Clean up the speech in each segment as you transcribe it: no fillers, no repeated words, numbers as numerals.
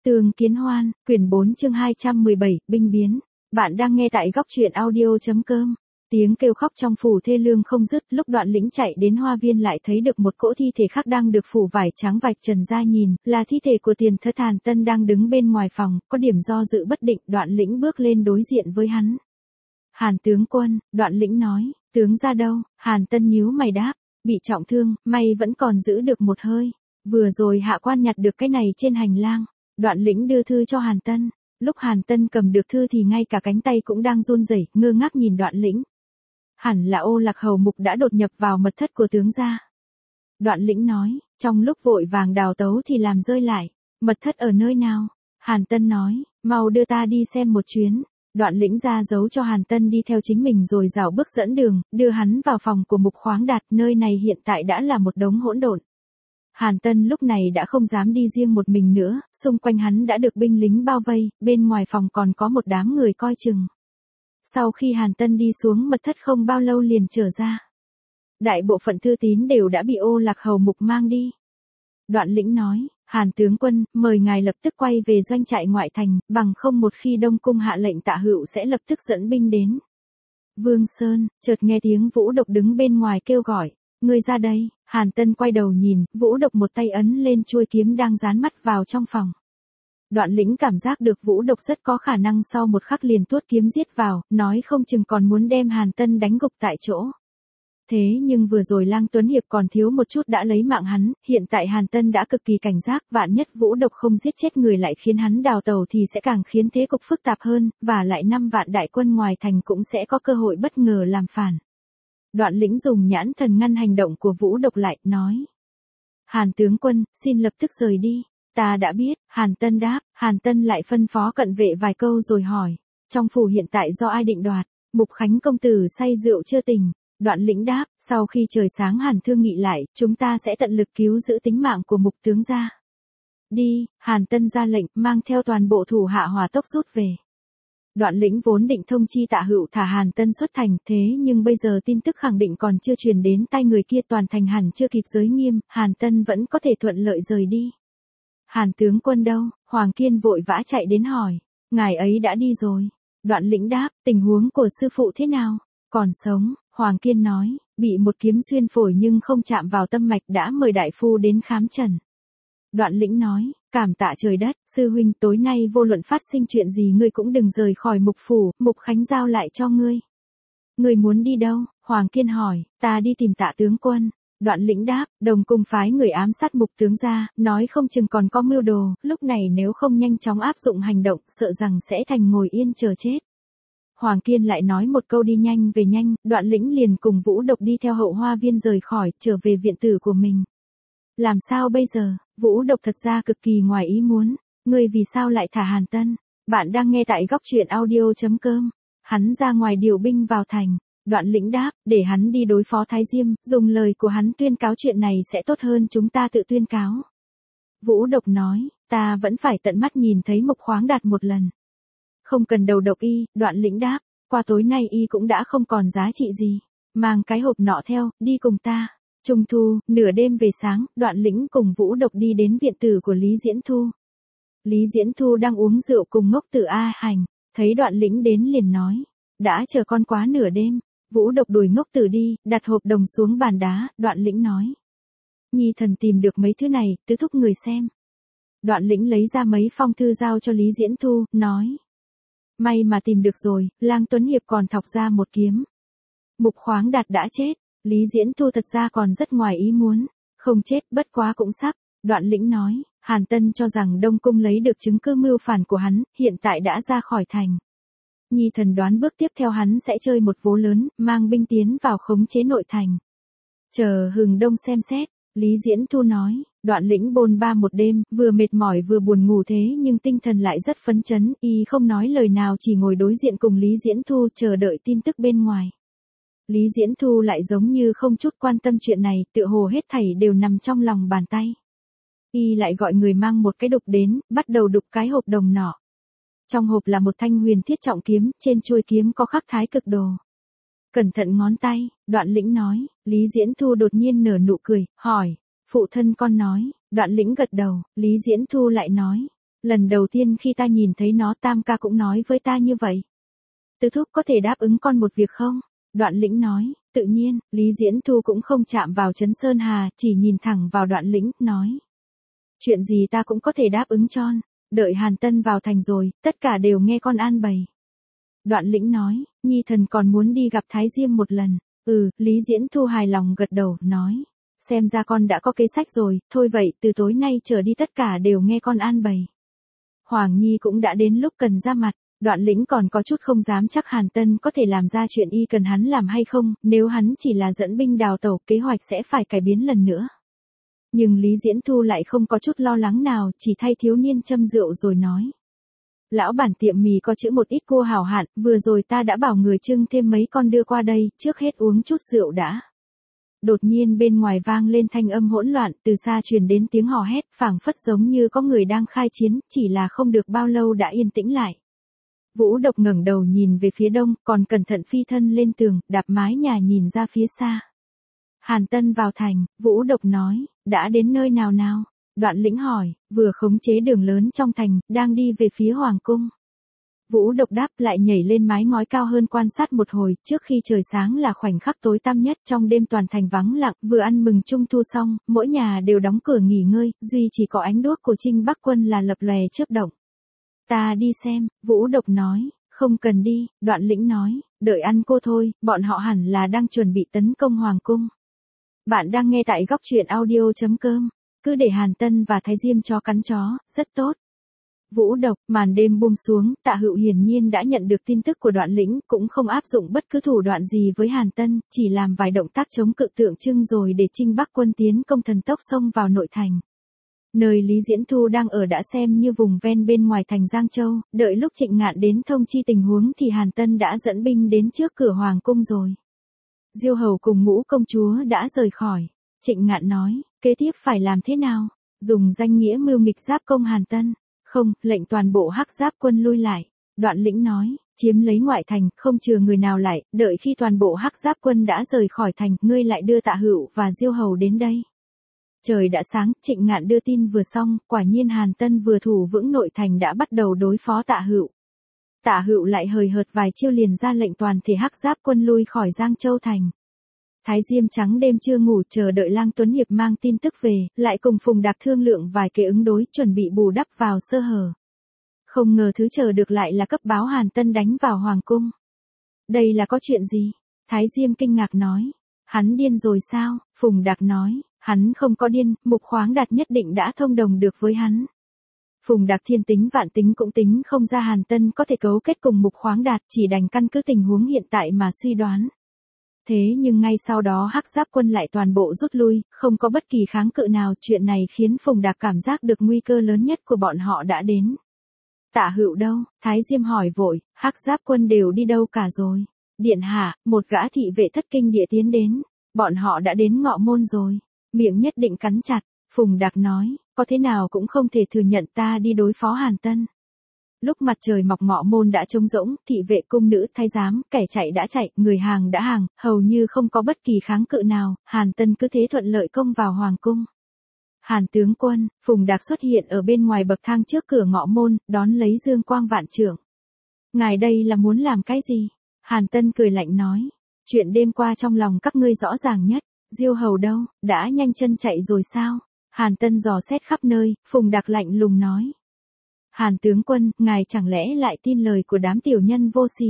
Tường Kiến Hoan, quyển 4 chương 217, binh biến. Bạn đang nghe tại góc truyện audio.com. Tiếng kêu khóc trong phủ thê lương không dứt, lúc Đoạn Lĩnh chạy đến hoa viên lại thấy được một cỗ thi thể khác đang được phủ vải trắng vạch trần ra, nhìn, là thi thể của Tiền Thất Hàn Tân đang đứng bên ngoài phòng, có điểm do dự bất định. Đoạn Lĩnh bước lên đối diện với hắn. Hàn tướng quân, Đoạn Lĩnh nói, tướng ra đâu? Hàn Tân nhíu mày đáp, bị trọng thương, may vẫn còn giữ được một hơi. Vừa rồi hạ quan nhặt được cái này trên hành lang. Đoạn Lĩnh đưa thư cho Hàn Tân. Lúc Hàn Tân cầm được thư thì ngay cả cánh tay cũng đang run rẩy, ngơ ngác nhìn Đoạn Lĩnh. Hẳn là Ô Lạc hầu mục đã đột nhập vào mật thất của tướng gia. Đoạn Lĩnh nói, trong lúc vội vàng đào tấu thì làm rơi lại. Mật thất ở nơi nào? Hàn Tân nói, mau đưa ta đi xem một chuyến. Đoạn Lĩnh ra dấu cho Hàn Tân đi theo chính mình rồi rảo bước dẫn đường, đưa hắn vào phòng của Mục Khoáng Đạt. Nơi này hiện tại đã là một đống hỗn độn. Hàn Tân lúc này đã không dám đi riêng một mình nữa, xung quanh hắn đã được binh lính bao vây, bên ngoài phòng còn có một đám người coi chừng. Sau khi Hàn Tân đi xuống mật thất không bao lâu liền trở ra. Đại bộ phận thư tín đều đã bị Ô Lạc hầu mục mang đi. Đoạn Lĩnh nói, Hàn tướng quân, mời ngài lập tức quay về doanh trại ngoại thành, bằng không một khi Đông Cung hạ lệnh Tạ Hữu sẽ lập tức dẫn binh đến. Vương Sơn, chợt nghe tiếng Vũ Độc đứng bên ngoài kêu gọi. Ngươi ra đây. Hàn Tân quay đầu nhìn, Vũ Độc một tay ấn lên chuôi kiếm đang dán mắt vào trong phòng. Đoạn Lĩnh cảm giác được Vũ Độc rất có khả năng sau một khắc liền tuốt kiếm giết vào, nói không chừng còn muốn đem Hàn Tân đánh gục tại chỗ. Thế nhưng vừa rồi Lang Tuấn Hiệp còn thiếu một chút đã lấy mạng hắn, hiện tại Hàn Tân đã cực kỳ cảnh giác, vạn nhất Vũ Độc không giết chết người lại khiến hắn đào tẩu thì sẽ càng khiến thế cục phức tạp hơn, và lại 5 vạn đại quân ngoài thành cũng sẽ có cơ hội bất ngờ làm phản. Đoạn Lĩnh dùng nhãn thần ngăn hành động của Vũ Độc lại, nói. Hàn tướng quân, xin lập tức rời đi. Ta đã biết, Hàn Tân đáp. Hàn Tân lại phân phó cận vệ vài câu rồi hỏi. Trong phủ hiện tại do ai định đoạt? Mục Khánh công tử say rượu chưa tỉnh. Đoạn Lĩnh đáp, sau khi trời sáng Hàn thương nghị lại, chúng ta sẽ tận lực cứu giữ tính mạng của Mục tướng gia. Đi. Hàn Tân ra lệnh, mang theo toàn bộ thủ hạ hỏa tốc rút về. Đoạn Lĩnh vốn định thông chi Tạ Hữu thả Hàn Tân xuất thành, thế nhưng bây giờ tin tức khẳng định còn chưa truyền đến tai người kia, toàn thành hẳn chưa kịp giới nghiêm, Hàn Tân vẫn có thể thuận lợi rời đi. Hàn tướng quân đâu? Hoàng Kiên vội vã chạy đến hỏi. Ngài ấy đã đi rồi. Đoạn Lĩnh đáp, tình huống của sư phụ thế nào? Còn sống. Hoàng Kiên nói, bị một kiếm xuyên phổi nhưng không chạm vào tâm mạch, đã mời đại phu đến khám trần. Đoạn Lĩnh nói, cảm tạ trời đất, sư huynh, tối nay vô luận phát sinh chuyện gì ngươi cũng đừng rời khỏi Mục phủ, Mục Khánh giao lại cho ngươi. Ngươi muốn đi đâu? Hoàng Kiên hỏi. Ta đi tìm Tạ tướng quân. Đoạn Lĩnh đáp, Đồng Cung phái người ám sát Mục tướng gia, nói không chừng còn có mưu đồ, lúc này nếu không nhanh chóng áp dụng hành động, sợ rằng sẽ thành ngồi yên chờ chết. Hoàng Kiên lại nói một câu đi nhanh về nhanh, Đoạn Lĩnh liền cùng Vũ Độc đi theo hậu hoa viên rời khỏi, trở về viện tử của mình. Làm sao bây giờ? Vũ Độc thật ra cực kỳ ngoài ý muốn. Ngươi vì sao lại thả Hàn Tân? Bạn đang nghe tại góc truyện audio.com. Hắn ra ngoài điều binh vào thành. Đoạn Lĩnh đáp, để hắn đi đối phó Thái Diêm, dùng lời của hắn tuyên cáo chuyện này sẽ tốt hơn chúng ta tự tuyên cáo. Vũ Độc nói, ta vẫn phải tận mắt nhìn thấy Mục Khoáng Đạt một lần. Không cần đầu độc y. Đoạn Lĩnh đáp, qua tối nay y cũng đã không còn giá trị gì. Mang cái hộp nọ theo, đi cùng ta. Trung thu, nửa đêm về sáng, Đoạn Lĩnh cùng Vũ Độc đi đến viện tử của Lý Diễn Thu. Lý Diễn Thu đang uống rượu cùng ngốc tử A Hành, thấy Đoạn Lĩnh đến liền nói, đã chờ con quá nửa đêm. Vũ Độc đuổi ngốc tử đi, đặt hộp đồng xuống bàn đá. Đoạn Lĩnh nói, nhi thần tìm được mấy thứ này, tứ thúc người xem. Đoạn Lĩnh lấy ra mấy phong thư giao cho Lý Diễn Thu, nói, may mà tìm được rồi, Lang Tuấn Hiệp còn thọc ra một kiếm. Mục Khoáng Đạt đã chết. Lý Diễn Thu thật ra còn rất ngoài ý muốn. Không chết, bất quá cũng sắp. Đoạn Lĩnh nói, Hàn Tân cho rằng Đông Cung lấy được chứng cứ mưu phản của hắn, hiện tại đã ra khỏi thành. Nhi thần đoán bước tiếp theo hắn sẽ chơi một vố lớn, mang binh tiến vào khống chế nội thành. Chờ hừng đông xem xét. Lý Diễn Thu nói. Đoạn Lĩnh bôn ba một đêm, vừa mệt mỏi vừa buồn ngủ, thế nhưng tinh thần lại rất phấn chấn, y không nói lời nào, chỉ ngồi đối diện cùng Lý Diễn Thu chờ đợi tin tức bên ngoài. Lý Diễn Thu lại giống như không chút quan tâm chuyện này, tựa hồ hết thảy đều nằm trong lòng bàn tay. Y lại gọi người mang một cái đục đến, bắt đầu đục cái hộp đồng nọ. Trong hộp là một thanh huyền thiết trọng kiếm, trên chuôi kiếm có khắc Thái Cực Đồ. Cẩn thận ngón tay. Đoạn Lĩnh nói. Lý Diễn Thu đột nhiên nở nụ cười, hỏi, phụ thân con nói. Đoạn Lĩnh gật đầu. Lý Diễn Thu lại nói, Lần đầu tiên khi ta nhìn thấy nó Tam ca cũng nói với ta như vậy. Tứ thúc có thể đáp ứng con một việc không? Đoạn Lĩnh nói, tự nhiên, Lý Diễn Thu cũng không chạm vào Trấn Sơn Hà, chỉ nhìn thẳng vào Đoạn Lĩnh, nói. Chuyện gì ta cũng có thể đáp ứng cho. Đợi Hàn Tân vào thành rồi, tất cả đều nghe con an bày. Đoạn Lĩnh nói, nhi thần còn muốn đi gặp Thái Diêm một lần. Lý Diễn Thu hài lòng gật đầu, nói. Xem ra con đã có kế sách rồi, thôi vậy từ tối nay trở đi tất cả đều nghe con an bày. Hoàng Nhi cũng đã đến lúc cần ra mặt. Đoạn Lĩnh còn có chút không dám chắc Hàn Tân có thể làm ra chuyện y cần hắn làm hay không, nếu hắn chỉ là dẫn binh đào tẩu kế hoạch sẽ phải cải biến lần nữa. Nhưng Lý Diễn Thu lại không có chút lo lắng nào, chỉ thay thiếu niên châm rượu rồi nói. Lão bản tiệm mì có chữ một ít cua hảo hạn, vừa rồi ta đã bảo người trưng thêm mấy con đưa qua đây, trước hết uống chút rượu đã. Đột nhiên bên ngoài vang lên thanh âm hỗn loạn, từ xa truyền đến tiếng hò hét, phảng phất giống như có người đang khai chiến, chỉ là không được bao lâu đã yên tĩnh lại. Vũ Độc ngẩng đầu nhìn về phía đông, còn cẩn thận phi thân lên tường, đạp mái nhà nhìn ra phía xa. Hàn Tân vào thành, Vũ Độc nói, đã đến nơi nào nào? Đoạn Lĩnh hỏi, vừa khống chế đường lớn trong thành, đang đi về phía Hoàng cung. Vũ Độc đáp lại nhảy lên mái ngói cao hơn quan sát một hồi, trước khi trời sáng là khoảnh khắc tối tăm nhất trong đêm toàn thành vắng lặng, vừa ăn mừng Trung Thu xong, mỗi nhà đều đóng cửa nghỉ ngơi, duy chỉ có ánh đuốc của Trinh Bắc Quân là lập lòe chớp động. Ta đi xem, Vũ Độc nói, không cần đi, Đoạn Lĩnh nói, đợi ăn cô thôi, bọn họ hẳn là đang chuẩn bị tấn công Hoàng cung. Bạn đang nghe tại góc truyện audio.com, cứ để Hàn Tân và Thái Diêm chó cắn chó, rất tốt. Vũ Độc, màn đêm buông xuống, Tạ Hựu hiển nhiên đã nhận được tin tức của Đoạn Lĩnh, cũng không áp dụng bất cứ thủ đoạn gì với Hàn Tân, chỉ làm vài động tác chống cự tượng trưng rồi để Trinh Bắc Quân tiến công thần tốc xông vào nội thành. Nơi Lý Diễn Thu đang ở đã xem như vùng ven bên ngoài thành Giang Châu, đợi lúc Trịnh Ngạn đến thông chi tình huống thì Hàn Tân đã dẫn binh đến trước cửa Hoàng cung rồi. Diêu Hầu cùng Ngũ công chúa đã rời khỏi. Trịnh Ngạn nói, kế tiếp phải làm thế nào? Dùng danh nghĩa mưu nghịch giáp công Hàn Tân. Không, lệnh toàn bộ Hắc Giáp quân lui lại. Đoạn Lĩnh nói, chiếm lấy ngoại thành, không chừa người nào lại, đợi khi toàn bộ Hắc Giáp quân đã rời khỏi thành, ngươi lại đưa Tạ Hựu và Diêu Hầu đến đây. Trời đã sáng, Trịnh Ngạn đưa tin vừa xong, quả nhiên Hàn Tân vừa thủ vững nội thành đã bắt đầu đối phó Tạ Hựu. Tạ Hựu lại hời hợt vài chiêu liền ra lệnh toàn thể Hắc Giáp quân lui khỏi Giang Châu thành. Thái Diêm trắng đêm chưa ngủ chờ đợi Lang Tuấn Hiệp mang tin tức về, lại cùng Phùng Đạc thương lượng vài kế ứng đối, chuẩn bị bù đắp vào sơ hở. Không ngờ thứ chờ được lại là cấp báo Hàn Tân đánh vào Hoàng cung. Đây là có chuyện gì? Thái Diêm kinh ngạc nói. Hắn điên rồi sao? Phùng Đạc nói, hắn không có điên, Mục Khoáng Đạt nhất định đã thông đồng được với hắn. Phùng Đạc thiên tính vạn tính cũng tính không ra Hàn Tân có thể cấu kết cùng Mục Khoáng Đạt, chỉ đành căn cứ tình huống hiện tại mà suy đoán. Thế nhưng ngay sau đó Hắc Giáp quân lại toàn bộ rút lui, không có bất kỳ kháng cự nào, chuyện này khiến Phùng Đạc cảm giác được nguy cơ lớn nhất của bọn họ đã đến. Tạ Hựu đâu? Thái Diêm hỏi vội, Hắc Giáp quân đều đi đâu cả rồi? Điện hạ, một gã thị vệ thất kinh địa tiến đến, bọn họ đã đến Ngọ Môn rồi, miệng nhất định cắn chặt, Phùng Đạc nói, có thế nào cũng không thể thừa nhận ta đi đối phó Hàn Tân. Lúc mặt trời mọc Ngọ Môn đã trống rỗng, thị vệ cung nữ thái giám, kẻ chạy đã chạy, người hàng đã hàng, hầu như không có bất kỳ kháng cự nào, Hàn Tân cứ thế thuận lợi công vào Hoàng cung. Hàn tướng quân, Phùng Đạc xuất hiện ở bên ngoài bậc thang trước cửa Ngọ Môn, đón lấy dương quang vạn trượng. Ngài đây là muốn làm cái gì? Hàn Tân cười lạnh nói, chuyện đêm qua trong lòng các ngươi rõ ràng nhất, Diêu Hầu đâu, đã nhanh chân chạy rồi sao? Hàn Tân dò xét khắp nơi, Phùng Đạc lạnh lùng nói. Hàn tướng quân, ngài chẳng lẽ lại tin lời của đám tiểu nhân vô sỉ?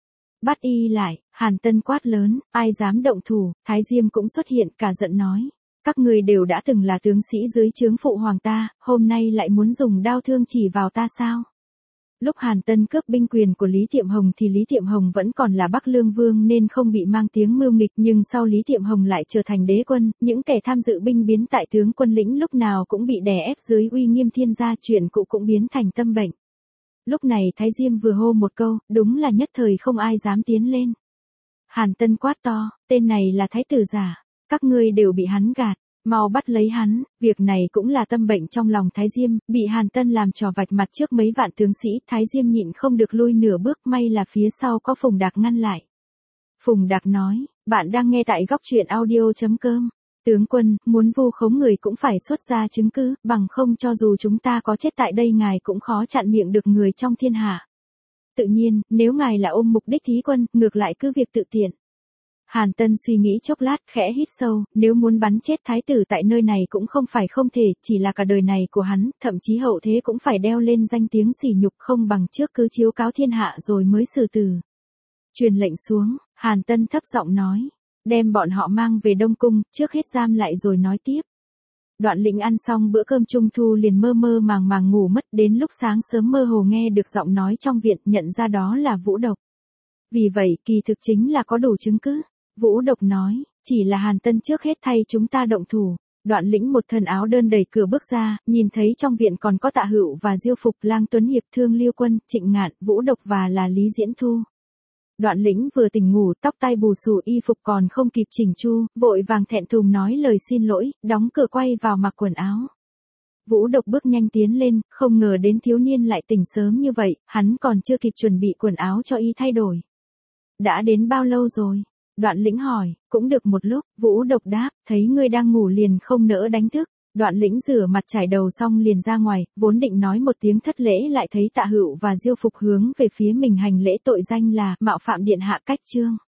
Bắt y lại, Hàn Tân quát lớn, ai dám động thủ? Thái Diêm cũng xuất hiện cả giận nói. Các người đều đã từng là tướng sĩ dưới trướng phụ hoàng ta, hôm nay lại muốn dùng đao thương chỉ vào ta sao? Lúc Hàn Tân cướp binh quyền của Lý Tiệm Hồng thì Lý Tiệm Hồng vẫn còn là Bắc Lương Vương nên không bị mang tiếng mưu nghịch, nhưng sau Lý Tiệm Hồng lại trở thành đế quân, những kẻ tham dự binh biến tại tướng quân lĩnh lúc nào cũng bị đè ép dưới uy nghiêm thiên gia, chuyện cũ cũng biến thành tâm bệnh. Lúc này Thái Diêm vừa hô một câu, đúng là nhất thời không ai dám tiến lên. Hàn Tân quát to, tên này là thái tử giả, các ngươi đều bị hắn gạt. Mau bắt lấy hắn, việc này cũng là tâm bệnh trong lòng Thái Diêm, bị Hàn Tân làm trò vạch mặt trước mấy vạn tướng sĩ, Thái Diêm nhịn không được lui nửa bước, may là phía sau có Phùng Đạc ngăn lại. Phùng Đạc nói, bạn đang nghe tại góc truyện audio.com. Tướng quân, muốn vu khống người cũng phải xuất ra chứng cứ, bằng không cho dù chúng ta có chết tại đây ngài cũng khó chặn miệng được người trong thiên hạ. Tự nhiên, nếu ngài là ôm mục đích thí quân, ngược lại cứ việc tự tiện. Hàn Tân suy nghĩ chốc lát, khẽ hít sâu, nếu muốn bắn chết thái tử tại nơi này cũng không phải không thể, chỉ là cả đời này của hắn, thậm chí hậu thế cũng phải đeo lên danh tiếng sỉ nhục, không bằng trước cứ chiếu cáo thiên hạ rồi mới xử tử. Truyền lệnh xuống, Hàn Tân thấp giọng nói, đem bọn họ mang về Đông Cung, trước hết giam lại rồi nói tiếp. Đoạn Lĩnh ăn xong bữa cơm trung thu liền mơ mơ màng màng ngủ mất, đến lúc sáng sớm mơ hồ nghe được giọng nói trong viện, nhận ra đó là Vũ Độc. Vì vậy, kỳ thực chính là có đủ chứng cứ. Vũ Độc nói, chỉ là Hàn Tân trước hết thay chúng ta động thủ. Đoạn Lĩnh một thân áo đơn đẩy cửa bước ra, nhìn thấy trong viện còn có Tạ Hữu và Diêu Phục, Lang Tuấn Hiệp, Thương Liêu Quân, Trịnh Ngạn, Vũ Độc và là Lý Diễn Thu. Đoạn Lĩnh vừa tỉnh ngủ, tóc tai bù xù, y phục còn không kịp chỉnh chu, vội vàng thẹn thùng nói lời xin lỗi, đóng cửa quay vào mặc quần áo. Vũ Độc bước nhanh tiến lên, không ngờ đến thiếu niên lại tỉnh sớm như vậy, hắn còn chưa kịp chuẩn bị quần áo cho y thay đổi. Đã đến bao lâu rồi? Đoạn Lĩnh hỏi, cũng được một lúc. Vũ Độc đáp, thấy ngươi đang ngủ liền không nỡ đánh thức. Đoạn Lĩnh rửa mặt chải đầu xong liền ra ngoài, vốn định nói một tiếng thất lễ lại thấy Tạ Hữu và Diêu Phục hướng về phía mình hành lễ, tội danh là mạo phạm điện hạ cách chương.